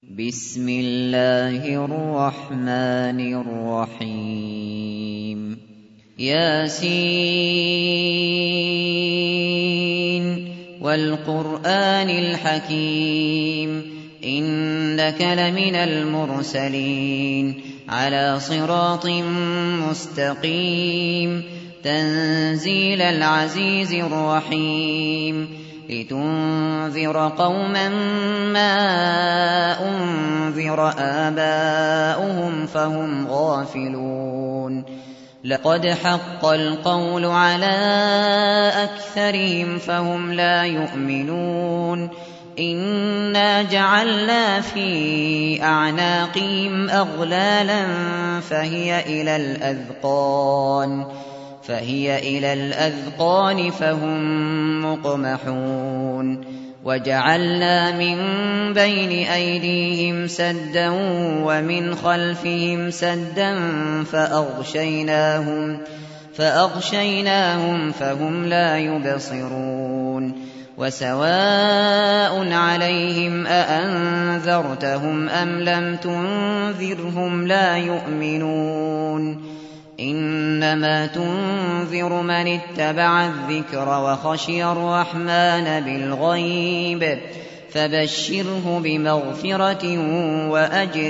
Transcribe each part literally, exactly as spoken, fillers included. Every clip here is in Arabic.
بسم الله الرحمن الرحيم ياسين والقرآن الحكيم إنك لمن المرسلين على صراط مستقيم تنزيل العزيز الرحيم لتنذر قوما ما أنذر آباؤهم فهم غافلون لقد حق القول على أكثرهم فهم لا يؤمنون إنا جعلنا في أعناقهم أغلالا فهي إلى الأذقان فهي إلى الأذقان فهم مقمحون وجعلنا من بين أيديهم سدا ومن خلفهم سدا فأغشيناهم فأغشيناهم فهم لا يبصرون وسواء عليهم أأنذرتهم أم لم تنذرهم لا يؤمنون إنما تنذر من اتبع الذكر وخشي الرحمن بالغيب فبشره بمغفرة وأجر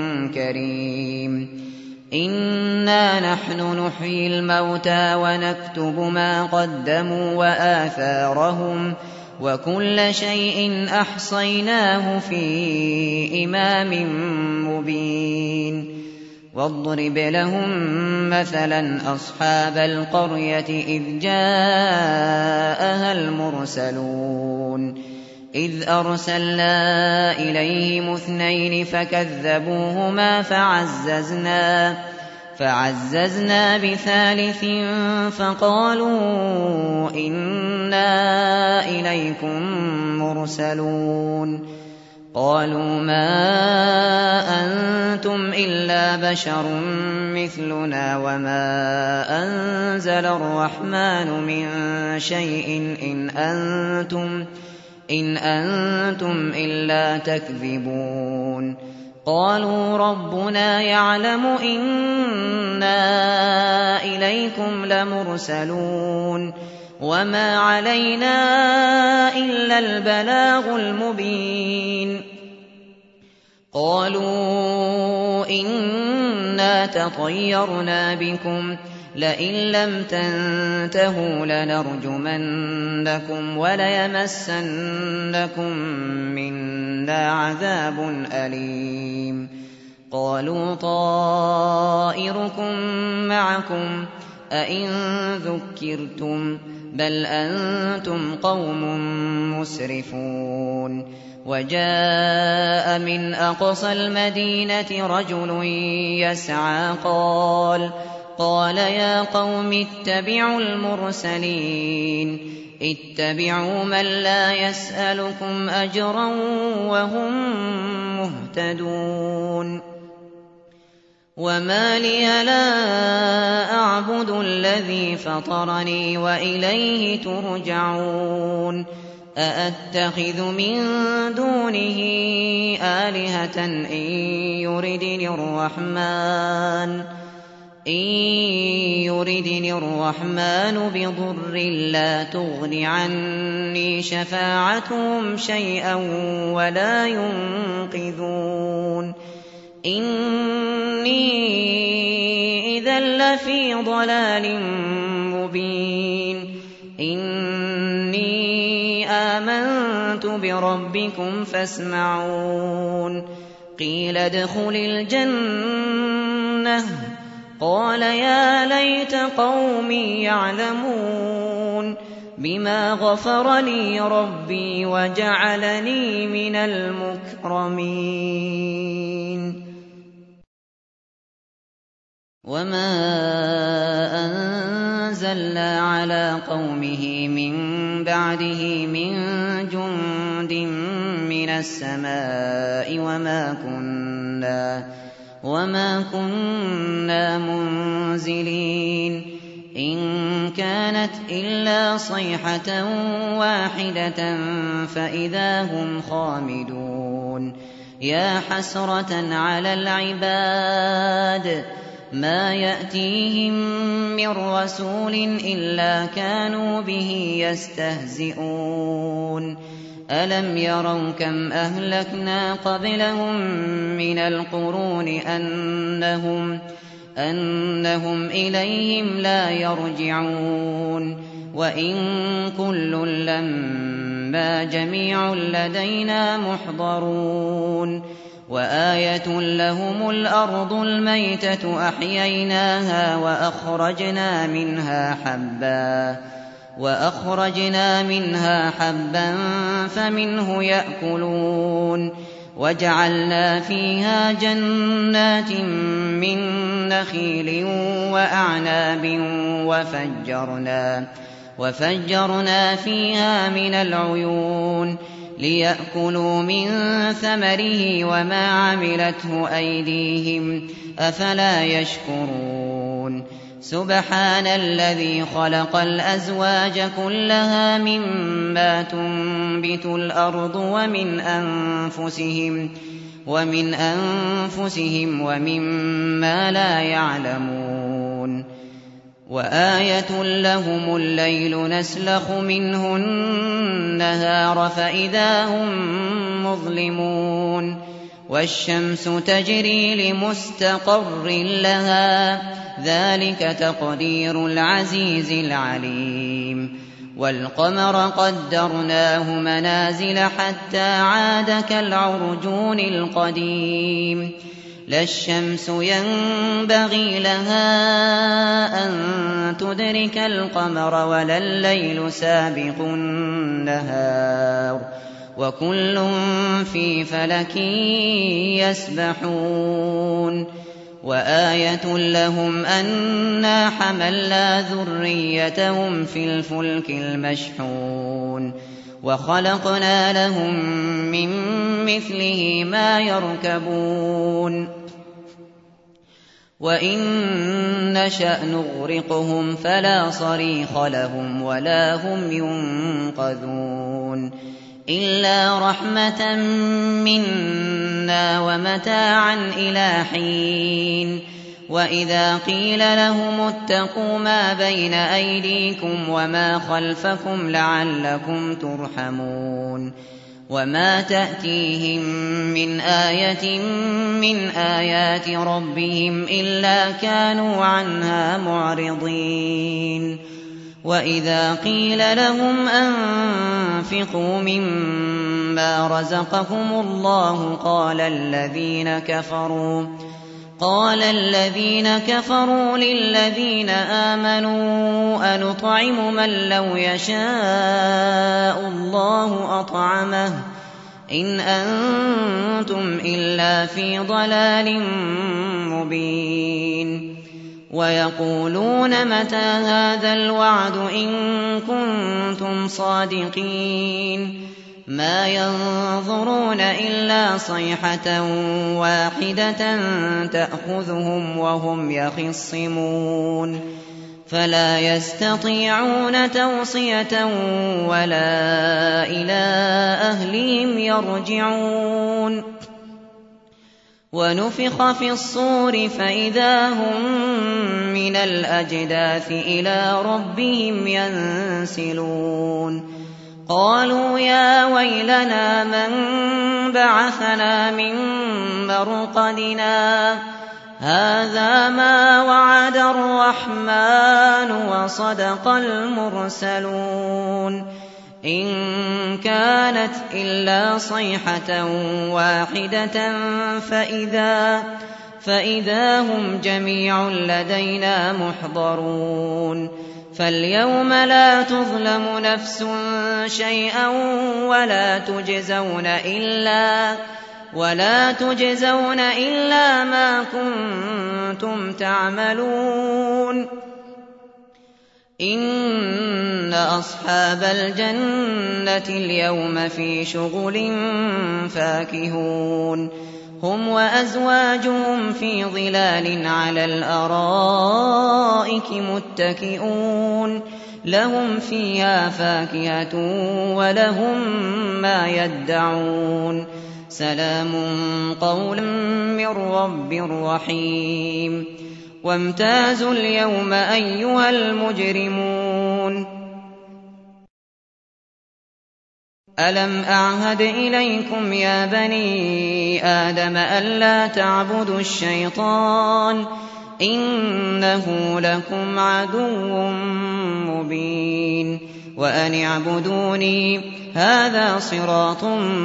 كريم إنا نحن نحيي الموتى ونكتب ما قدموا وآثارهم وكل شيء أحصيناه في إمام مبين واضرب لهم مثلا أصحاب القرية إذ جاءها المرسلون إذ أرسلنا إليهم اثنين فكذبوهما فعززنا فعززنا بثالث فقالوا إنا إليكم مرسلون قالوا ما أنتم إلا بشر مثلنا وما أنزل الرحمن من شيء إن أنتم إن أنتم إلا تكذبون قالوا ربنا يعلم إنا إليكم لمرسلون وما علينا إلا البلاغ المبين قالوا إنا تطيرنا بكم لئن لم تنتهوا لنرجمنكم وليمسنكم منا عذاب أليم قالوا طائركم معكم أئن ذكرتم بل أنتم قوم مسرفون وجاء من أقصى المدينة رجل يسعى قال قال يا قوم اتبعوا المرسلين اتبعوا من لا يسألكم أجرا وهم مهتدون وما لي لا أعبد الذي فطرني وإليه ترجعون أأتخذ من دونه آلهة إن يردني الرحمن إن يردني الرحمن بضر لا تغن عني شفاعتهم شيئا ولا ينقذون إني إذا لفي ضلال مبين إني آمنت بربكم فاسمعون قيل ادخل الجنة قال يا ليت قومي يعلمون بما غفر لي ربي وجعلني من المكرمين وما أنزلنا على قومه من بعده من جند من السماء وما كنا وما كنا منزلين إن كانت إلا صيحة واحدة فإذا هم خامدون يا حسرة على العباد ما يأتيهم من رسول إلا كانوا به يستهزئون ألم يروا كم أهلكنا قبلهم من القرون أنهم, أنهم إليهم لا يرجعون وإن كل لما جميع لدينا محضرون وآية لهم الأرض الميتة أحييناها وأخرجنا منها حبا وأخرجنا منها حبا فمنه يأكلون وجعلنا فيها جنات من نخيل وأعناب وفجرنا وفجرنا فيها من العيون ليأكلوا من ثمره وما عملته أيديهم أفلا يشكرون سبحان الذي خلق الأزواج كلها مما تنبت الأرض ومن أنفسهم ومن أنفسهم ومما لا يعلمون وآية لهم الليل نسلخ منه النهار فإذا هم مظلمون والشمس تجري لمستقر لها ذلك تقدير العزيز العليم والقمر قدرناه منازل حتى عاد كالعرجون القديم لا الشمس ينبغي لها أن تدرك القمر ولا الليل سابق النهار وكل في فلك يسبحون وآية لهم أنا حملنا ذريتهم في الفلك المشحون وخلقنا لهم من مثله ما يركبون وإن نشأ نغرقهم فلا صريخ لهم ولا هم ينقذون إلا رحمة منا ومتاعا إلى حين وإذا قيل لهم اتقوا ما بين أيديكم وما خلفكم لعلكم ترحمون وما تأتيهم من آية من آيات ربهم إلا كانوا عنها معرضين وإذا قيل لهم أنفقوا مما رزقكم الله قال الذين كفروا قال الذين كفروا للذين آمنوا أنطعم من لو يشاء الله أطعمه إن أنتم إلا في ضلال مبين ويقولون متى هذا الوعد إن كنتم صادقين ما ينظرون إلا صيحة واحدة تأخذهم وهم يخصمون فلا يستطيعون توصية ولا إلى أهلهم يرجعون ونفخ في الصور فإذا هم من الأجداث إلى ربهم ينسلون قالوا يا ويلنا من بعثنا من مرقدنا هذا ما وعد الرحمن وصدق المرسلون إن كانت إلا صيحة واحدة فإذا, فإذا هم جميع لدينا محضرون فاليوم لا تظلم نفس شيئا ولا تجزون إلا ولا تجزون إلا ما كنتم تعملون إن أصحاب الجنة اليوم في شغل فاكهون هم وأزواجهم في ظلال على الأرائك متكئون لهم فيها فاكهة ولهم ما يدعون سلام قولا من رب رحيم وامتازوا اليوم أيها المجرمون ألم أعهد إليكم يا بني آدم ألا تعبدوا الشيطان إنه لكم عدو مبين وأن اعبدوني هذا صراط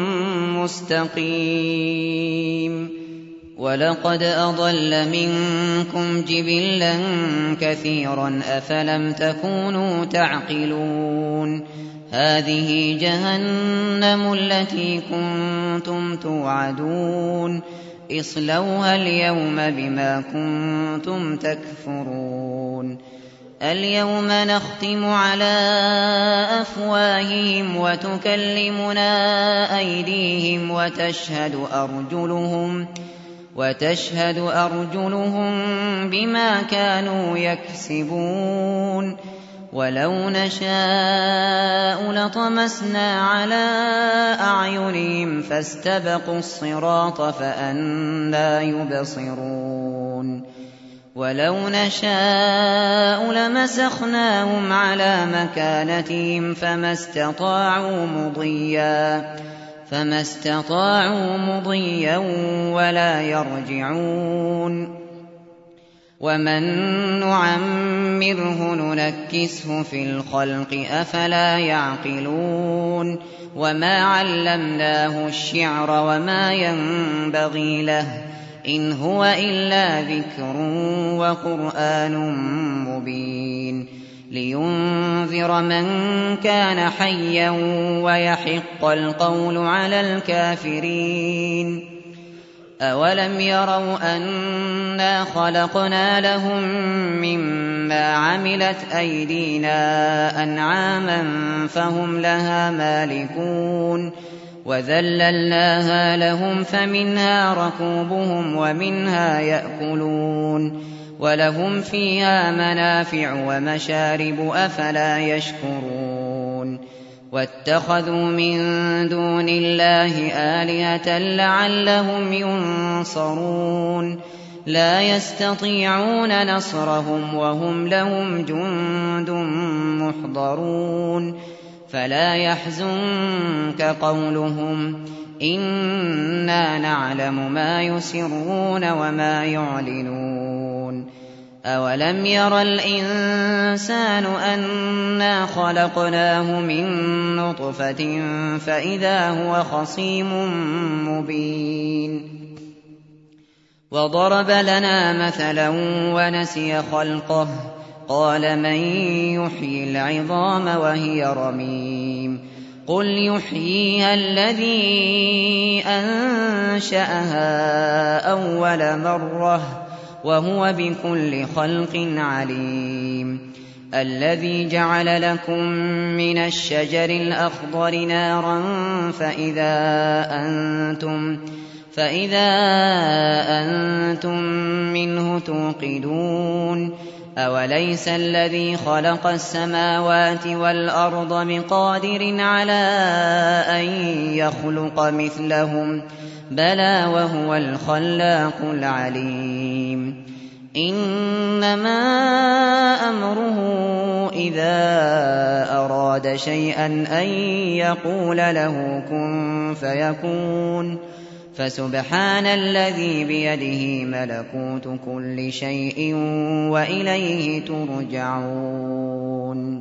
مستقيم ولقد أضل منكم جبلا كثيرا أفلم تكونوا تعقلون هذه جهنم التي كنتم توعدون اصلوها اليوم بما كنتم تكفرون اليوم نختم على أفواههم وتكلمنا أيديهم وتشهد أرجلهم وتشهد أرجلهم بما كانوا يكسبون ولو نشاء لطمسنا على أعينهم فاستبقوا الصراط فأنى يبصرون ولو نشاء لمسخناهم على مكانتهم فما استطاعوا مضيا فما استطاعوا مضيا ولا يرجعون ومن نعمره ننكسه في الخلق أفلا يعقلون وما علمناه الشعر وما ينبغي له إن هو إلا ذكر وقرآن مبين لينذر من كان حيا ويحق القول على الكافرين أولم يروا أنا خلقنا لهم مما عملت أيدينا أنعاما فهم لها مالكون وذللناها لهم فمنها ركوبهم ومنها يأكلون ولهم فيها منافع ومشارب أفلا يشكرون واتخذوا من دون الله آلهة لعلهم ينصرون لا يستطيعون نصرهم وهم لهم جند محضرون فلا يحزنك قولهم إنا نعلم ما يسرون وما يعلنون أولم ير الإنسان أنا خلقناه من نطفة فإذا هو خصيم مبين وضرب لنا مثلا ونسي خلقه قال من يحيي العظام وهي رميم قل يحييها الذي أنشأها أول مرة وهو بكل خلق عليم الذي جعل لكم من الشجر الأخضر نارا فإذا أنتم فإذا أنتم منه توقدون أوليس الذي خلق السماوات والأرض بقادر على أن يخلق مثلهم بلى وهو الخلاق العليم إنما أمره إذا أراد شيئا أن يقول له كن فيكون فسبحان الذي بيده ملكوت كل شيء وإليه ترجعون